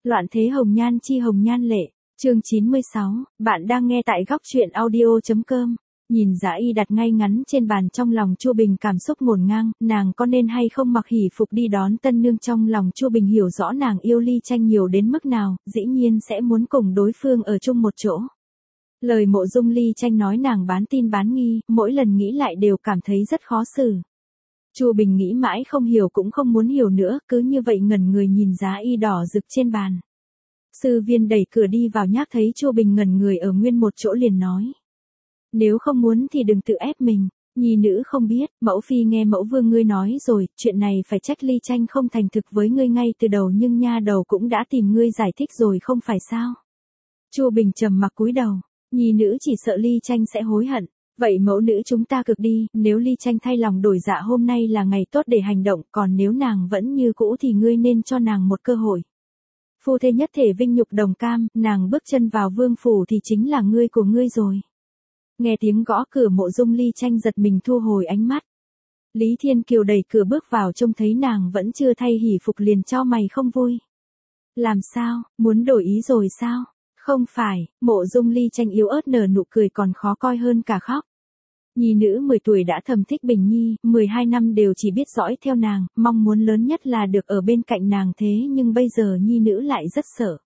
Loạn thế hồng nhan chi hồng nhan lệ, chương 96, bạn đang nghe tại góc truyện audio.com. Nhìn Dã Y đặt ngay ngắn trên bàn, trong lòng Chu Bình cảm xúc ngổn ngang, nàng có nên hay không mặc hỷ phục đi đón tân nương. Trong lòng Chu Bình hiểu rõ nàng yêu Ly Tranh nhiều đến mức nào, dĩ nhiên sẽ muốn cùng đối phương ở chung một chỗ. Lời Mộ Dung Ly Tranh nói nàng bán tin bán nghi, mỗi lần nghĩ lại đều cảm thấy rất khó xử. Chu Bình nghĩ mãi không hiểu cũng không muốn hiểu nữa, cứ như vậy ngẩn người nhìn Dã Y đỏ rực trên bàn. Sư Viên đẩy cửa đi vào, nhác thấy Chu Bình ngẩn người ở nguyên một chỗ liền nói: nếu không muốn thì đừng tự ép mình, nhi nữ không biết, mẫu phi nghe mẫu vương ngươi nói rồi, chuyện này phải trách Ly Tranh không thành thực với ngươi ngay từ đầu, nhưng nha đầu cũng đã tìm ngươi giải thích rồi không phải sao? Chu Bình trầm mặc cúi đầu, nhi nữ chỉ sợ Ly Tranh sẽ hối hận. Vậy mẫu nữ chúng ta cực đi, nếu Ly Tranh thay lòng đổi dạ hôm nay là ngày tốt để hành động, còn nếu nàng vẫn như cũ thì ngươi nên cho nàng một cơ hội. Phu thê nhất thể vinh nhục đồng cam, nàng bước chân vào vương phủ thì chính là ngươi của ngươi rồi. Nghe tiếng gõ cửa, Mộ Dung Ly Tranh giật mình thu hồi ánh mắt. Lý Thiên Kiều đẩy cửa bước vào, trông thấy nàng vẫn chưa thay hỷ phục liền chau mày không vui. Làm sao, muốn đổi ý rồi sao? Không phải, Mộ Dung Ly Tranh yếu ớt nở nụ cười còn khó coi hơn cả khóc. Nhi nữ 10 tuổi đã thầm thích Bình Nhi, 12 năm đều chỉ biết dõi theo nàng, mong muốn lớn nhất là được ở bên cạnh nàng, thế nhưng bây giờ Nhi nữ lại rất sợ.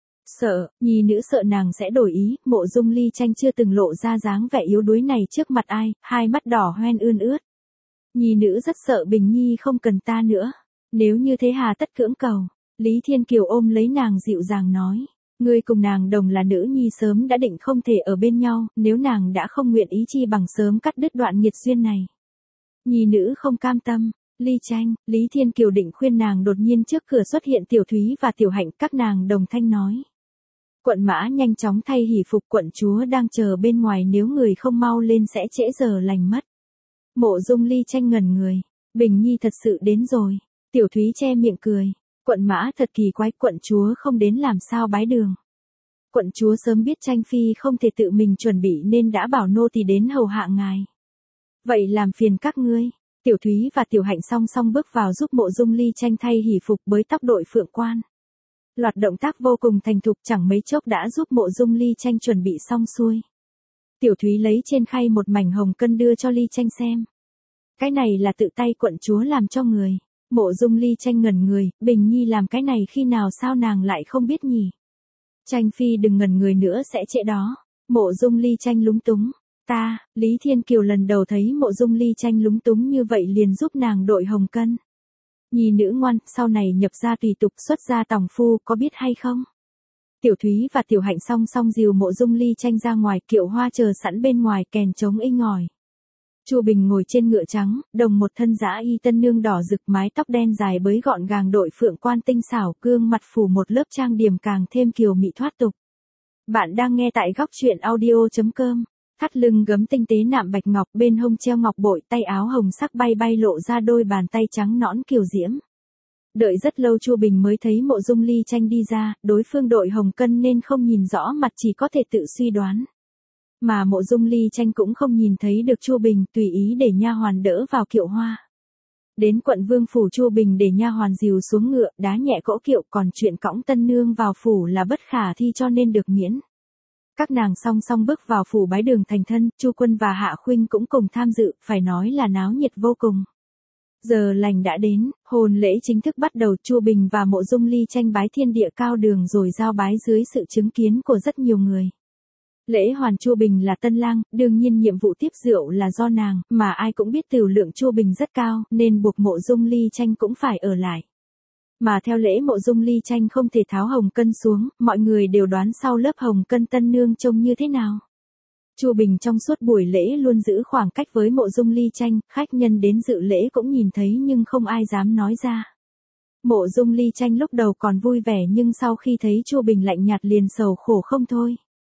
Sợ, Nhi nữ sợ nàng sẽ đổi ý. Mộ Dung Ly Tranh chưa từng lộ ra dáng vẻ yếu đuối này trước mặt ai, hai mắt đỏ hoen ươn ướt. Nhi nữ rất sợ Bình Nhi không cần ta nữa. Nếu như thế hà tất cưỡng cầu. Lý Thiên Kiều ôm lấy nàng dịu dàng nói: ngươi cùng nàng đồng là nữ nhi, sớm đã định không thể ở bên nhau, nếu nàng đã không nguyện ý chi bằng sớm cắt đứt đoạn nghiệt duyên này. Nhi nữ không cam tâm. Ly Tranh, Lý Thiên Kiều định khuyên nàng, đột nhiên trước cửa xuất hiện Tiểu Thúy và Tiểu Hạnh, các nàng đồng thanh nói: quận mã nhanh chóng thay hỷ phục, quận chúa đang chờ bên ngoài, nếu người không mau lên sẽ trễ giờ lành mất. Mộ Dung Ly Tranh ngẩn người, Bình Nhi thật sự đến rồi. Tiểu Thúy che miệng cười, quận mã thật kỳ quái, quận chúa không đến làm sao bái đường. Quận chúa sớm biết Tranh phi không thể tự mình chuẩn bị nên đã bảo nô tỳ đến hầu hạ ngài. Vậy làm phiền các ngươi. Tiểu Thúy và Tiểu Hạnh song song bước vào giúp Mộ Dung Ly Tranh thay hỷ phục, bới tóc, đội phượng quan. Loạt động tác vô cùng thành thục, chẳng mấy chốc đã giúp Mộ Dung Ly Tranh chuẩn bị xong xuôi. Tiểu Thúy lấy trên khay một mảnh hồng cân đưa cho Ly Tranh xem. Cái này là tự tay quận chúa làm cho người. Mộ Dung Ly Tranh ngẩn người, Bình Nhi làm cái này khi nào, sao nàng lại không biết nhỉ? Tranh phi đừng ngẩn người nữa sẽ trễ đó. Mộ Dung Ly Tranh lúng túng. Ta, Lý Thiên Kiều lần đầu thấy Mộ Dung Ly Tranh lúng túng như vậy liền giúp nàng đội hồng cân. Nhi nữ ngoan, sau này nhập gia tùy tục, xuất gia tòng phu, có biết hay không? Tiểu Thúy và Tiểu Hạnh song song dìu Mộ Dung Ly Tranh ra ngoài, kiệu hoa chờ sẵn bên ngoài, kèn trống inh ỏi. Chu Bình ngồi trên ngựa trắng, đồng một thân Dã Y tân nương đỏ rực, mái tóc đen dài bới gọn gàng, đội phượng quan tinh xảo, gương mặt phủ một lớp trang điểm càng thêm kiều mị thoát tục. Bạn đang nghe tại góc truyện audio.com. Thắt lưng gấm tinh tế nạm bạch ngọc, bên hông treo ngọc bội, tay áo hồng sắc bay bay lộ ra đôi bàn tay trắng nõn kiều diễm. Đợi rất lâu Chu Bình mới thấy Mộ Dung Ly Tranh đi ra, đối phương đội hồng cân nên không nhìn rõ mặt, chỉ có thể tự suy đoán. Mà Mộ Dung Ly Tranh cũng không nhìn thấy được Chu Bình, tùy ý để nha hoàn đỡ vào kiệu hoa. Đến quận vương phủ, Chu Bình để nha hoàn dìu xuống ngựa, đá nhẹ cỗ kiệu, còn chuyện cõng tân nương vào phủ là bất khả thi cho nên được miễn. Các nàng song song bước vào phủ bái đường thành thân, Chu Quân và Hạ Khuynh cũng cùng tham dự, phải nói là náo nhiệt vô cùng. Giờ lành đã đến, hôn lễ chính thức bắt đầu, Chu Bình và Mộ Dung Ly Tranh bái thiên địa cao đường rồi giao bái dưới sự chứng kiến của rất nhiều người. Lễ hoàn Chu Bình là tân lang, đương nhiên nhiệm vụ tiếp rượu là do nàng, mà ai cũng biết tửu lượng Chu Bình rất cao, nên buộc Mộ Dung Ly Tranh cũng phải ở lại. Mà theo lễ Mộ Dung Ly Tranh không thể tháo hồng cân xuống, mọi người đều đoán sau lớp hồng cân tân nương trông như thế nào. Chu Bình trong suốt buổi lễ luôn giữ khoảng cách với Mộ Dung Ly Tranh, khách nhân đến dự lễ cũng nhìn thấy nhưng không ai dám nói ra. Mộ Dung Ly Tranh lúc đầu còn vui vẻ nhưng sau khi thấy Chu Bình lạnh nhạt liền sầu khổ không thôi.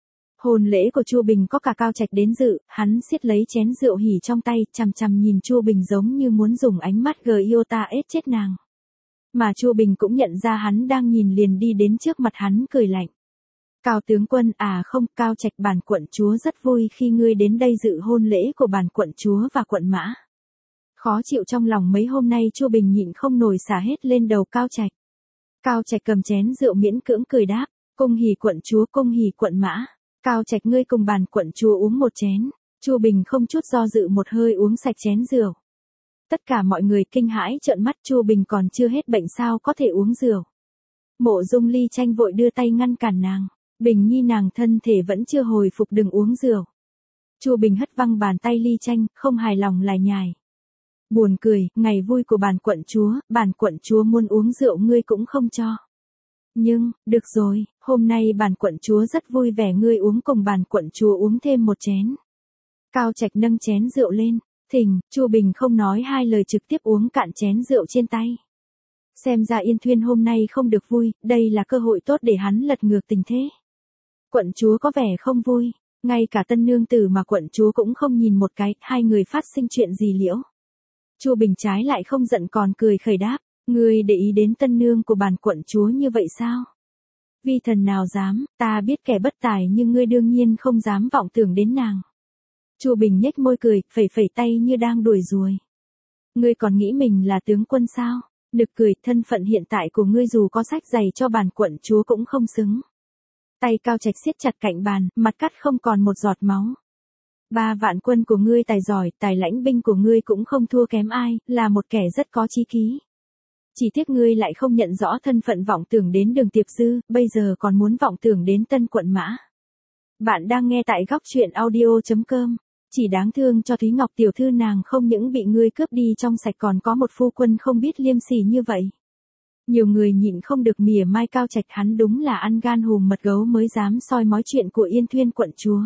Hôn lễ của Chu Bình có cả Cao Trạch đến dự, hắn siết lấy chén rượu hỉ trong tay, chằm chằm nhìn Chu Bình giống như muốn dùng ánh mắt Giota ết chết nàng. Mà Chu Bình cũng nhận ra hắn đang nhìn liền đi đến trước mặt hắn cười lạnh. Cao tướng quân, à không, Cao Trạch, bản quận chúa rất vui khi ngươi đến đây dự hôn lễ của bản quận chúa và quận mã. Khó chịu trong lòng mấy hôm nay Chu Bình nhịn không nổi xả hết lên đầu Cao Trạch. Cao Trạch cầm chén rượu miễn cưỡng cười đáp, cung hỉ quận chúa, cung hỉ quận mã. Cao Trạch ngươi cùng bản quận chúa uống một chén. Chu Bình không chút do dự một hơi uống sạch chén rượu. Tất cả mọi người kinh hãi trợn mắt, Chu Bình còn chưa hết bệnh sao có thể uống rượu. Mộ Dung Ly Tranh vội đưa tay ngăn cản nàng. Bình Nhi nàng thân thể vẫn chưa hồi phục, đừng uống rượu. Chu Bình hất văng bàn tay Ly Tranh, không hài lòng lại nhài. Buồn cười, ngày vui của bản quận chúa muốn uống rượu ngươi cũng không cho. Nhưng, được rồi, hôm nay bản quận chúa rất vui vẻ, ngươi uống cùng bản quận chúa uống thêm một chén. Cao Trạch nâng chén rượu lên, thỉnh, Chu Bình không nói hai lời trực tiếp uống cạn chén rượu trên tay. Xem ra Yên Thuyên hôm nay không được vui, đây là cơ hội tốt để hắn lật ngược tình thế. Quận chúa có vẻ không vui, ngay cả tân nương tử mà quận chúa cũng không nhìn một cái, hai người phát sinh chuyện gì liễu. Chu Bình trái lại không giận còn cười khẩy đáp, ngươi để ý đến tân nương của bản quận chúa như vậy sao? Vi thần nào dám, ta biết kẻ bất tài nhưng ngươi đương nhiên không dám vọng tưởng đến nàng. Chu Bình nhếch môi cười, phẩy phẩy tay như đang đuổi ruồi. Ngươi còn nghĩ mình là tướng quân sao? Nực cười, thân phận hiện tại của ngươi dù có sách giày cho bản quận chúa cũng không xứng. Tay Cao Trạch siết chặt cạnh bàn, mặt cắt không còn một giọt máu. 3 vạn quân của ngươi tài giỏi, tài lãnh binh của ngươi cũng không thua kém ai, là một kẻ rất có chí khí. Chỉ tiếc ngươi lại không nhận rõ thân phận, vọng tưởng đến Đường Tiệp Dư, bây giờ còn muốn vọng tưởng đến Tân quận mã. Bạn đang nghe tại góc truyện audio.com. Chỉ đáng thương cho Thúy Ngọc tiểu thư, nàng không những bị ngươi cướp đi trong sạch còn có một phu quân không biết liêm sỉ như vậy. Nhiều người nhịn không được mỉa mai Cao Trạch, hắn đúng là ăn gan hùm mật gấu mới dám soi mói chuyện của Yên Thuyên quận chúa.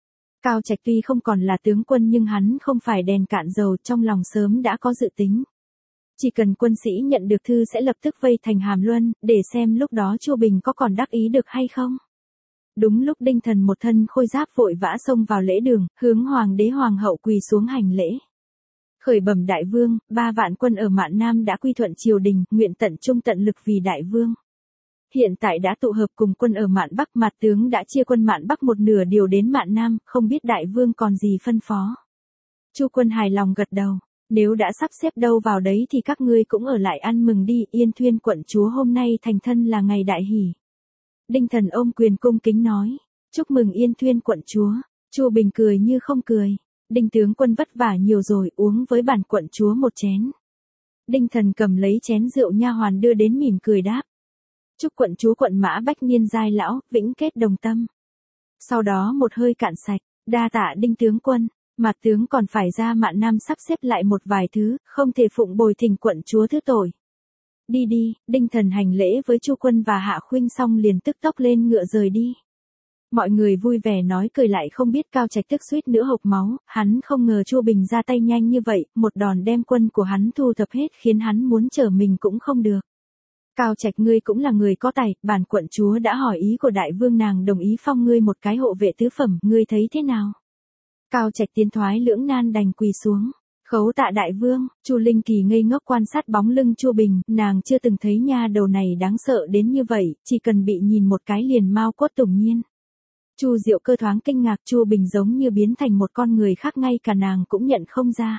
Cao Trạch tuy không còn là tướng quân nhưng hắn không phải đèn cạn dầu, trong lòng sớm đã có dự tính. Chỉ cần quân sĩ nhận được thư sẽ lập tức vây thành Hàm Luân, để xem lúc đó Chu Bình có còn đắc ý được hay không. Đúng lúc Đinh Thần một thân khôi giáp vội vã xông vào lễ đường, hướng hoàng đế hoàng hậu quỳ xuống hành lễ. Khởi bẩm đại vương, 3 vạn quân ở Mạn Nam đã quy thuận triều đình, nguyện tận trung tận lực vì đại vương. Hiện tại đã tụ hợp cùng quân ở Mạn Bắc, Mạt tướng đã chia quân Mạn Bắc một nửa điều đến Mạn Nam, không biết đại vương còn gì phân phó. Chu Quân hài lòng gật đầu, nếu đã sắp xếp đâu vào đấy thì các ngươi cũng ở lại ăn mừng đi, Yên Thuyên quận chúa hôm nay thành thân là ngày đại hỷ. Đinh Thần ôm quyền cung kính nói, chúc mừng Yên Thuyên quận chúa. Chu Bình cười như không cười, Đinh tướng quân vất vả nhiều rồi, uống với bản quận chúa một chén. Đinh Thần cầm lấy chén rượu nha hoàn đưa đến mỉm cười đáp, chúc quận chúa quận mã bách niên giai lão, vĩnh kết đồng tâm. Sau đó một hơi cạn sạch, đa tạ Đinh tướng quân, Mạt tướng còn phải ra Mạn Nam sắp xếp lại một vài thứ, không thể phụng bồi thỉnh quận chúa thứ tội. Đi đi, Đinh Thần hành lễ với Chu Quân và Hạ Khuynh xong liền tức tốc lên ngựa rời đi. Mọi người vui vẻ nói cười, lại không biết Cao Trạch tức suýt nữa hộc máu, hắn không ngờ Chu Bình ra tay nhanh như vậy, một đòn đem quân của hắn thu thập hết khiến hắn muốn trở mình cũng không được. Cao Trạch ngươi cũng là người có tài, bản quận chúa đã hỏi ý của đại vương, nàng đồng ý phong ngươi một cái hộ vệ tứ phẩm, ngươi thấy thế nào? Cao Trạch tiến thoái lưỡng nan đành quỳ xuống. Khấu tạ đại vương. Chu Linh Kỳ ngây ngốc quan sát bóng lưng Chu Bình, nàng chưa từng thấy nha đầu này đáng sợ đến như vậy, chỉ cần bị nhìn một cái liền mau cốt tủng nhiên. Chu Diệu Cơ thoáng kinh ngạc, Chu Bình giống như biến thành một con người khác, ngay cả nàng cũng nhận không ra.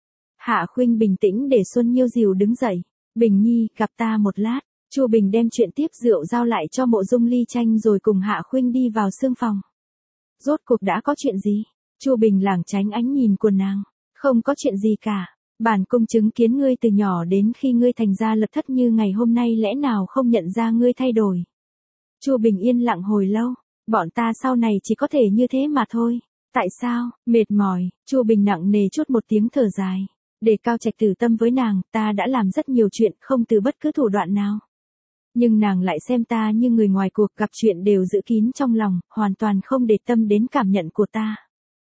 Hạ Khuynh bình tĩnh để Xuân Nhiêu dìu đứng dậy. Bình Nhi, gặp ta một lát. Chu Bình đem chuyện tiếp rượu giao lại cho Mộ Dung Ly Tranh rồi cùng Hạ Khuynh đi vào sương phòng. Rốt cuộc đã có chuyện gì? Chu Bình lảng tránh ánh nhìn của nàng. Không có chuyện gì cả. Bản cung chứng kiến ngươi từ nhỏ đến khi ngươi thành ra lập thất như ngày hôm nay, lẽ nào không nhận ra ngươi thay đổi? Chu Bình yên lặng hồi lâu. Bọn ta sau này chỉ có thể như thế mà thôi. Tại sao? Mệt mỏi. Chu Bình nặng nề chút một tiếng thở dài. Để Cao Trạch tử tâm với nàng, ta đã làm rất nhiều chuyện, không từ bất cứ thủ đoạn nào. Nhưng nàng lại xem ta như người ngoài cuộc, gặp chuyện đều giữ kín trong lòng, hoàn toàn không để tâm đến cảm nhận của ta.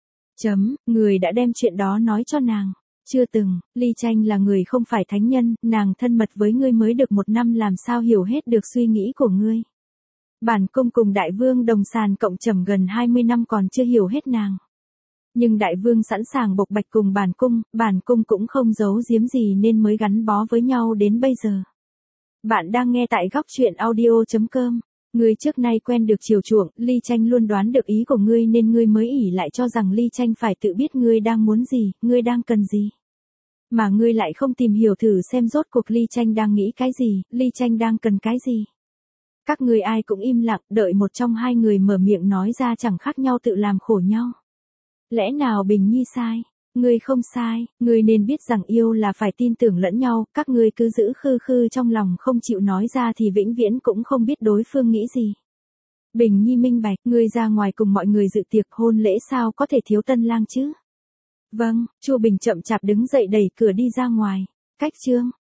Người đã đem chuyện đó nói cho nàng. Chưa từng. Ly Tranh là người không phải thánh nhân, nàng thân mật với ngươi mới được 1 năm, làm sao hiểu hết được suy nghĩ của ngươi. Bản cung cùng đại vương đồng sàn cộng trầm gần 20 năm còn chưa hiểu hết nàng. Nhưng đại vương sẵn sàng bộc bạch cùng bản cung cũng không giấu giếm gì nên mới gắn bó với nhau đến bây giờ. Bạn đang nghe tại góc truyện audio.com. Ngươi trước nay quen được chiều chuộng, Ly Tranh luôn đoán được ý của ngươi nên ngươi mới ỷ lại cho rằng Ly Tranh phải tự biết ngươi đang muốn gì, ngươi đang cần gì. Mà ngươi lại không tìm hiểu thử xem rốt cuộc Ly Tranh đang nghĩ cái gì, Ly Tranh đang cần cái gì. Các ngươi ai cũng im lặng, đợi một trong hai người mở miệng nói ra chẳng khác nhau tự làm khổ nhau. Lẽ nào Bình Nhi sai? Ngươi không sai, ngươi nên biết rằng yêu là phải tin tưởng lẫn nhau, các ngươi cứ giữ khư khư trong lòng không chịu nói ra thì vĩnh viễn cũng không biết đối phương nghĩ gì. Bình Nhi minh bạch, ngươi ra ngoài cùng mọi người dự tiệc hôn lễ sao có thể thiếu tân lang chứ? Vâng, Chu Bình chậm chạp đứng dậy đẩy cửa đi ra ngoài. Cách Trương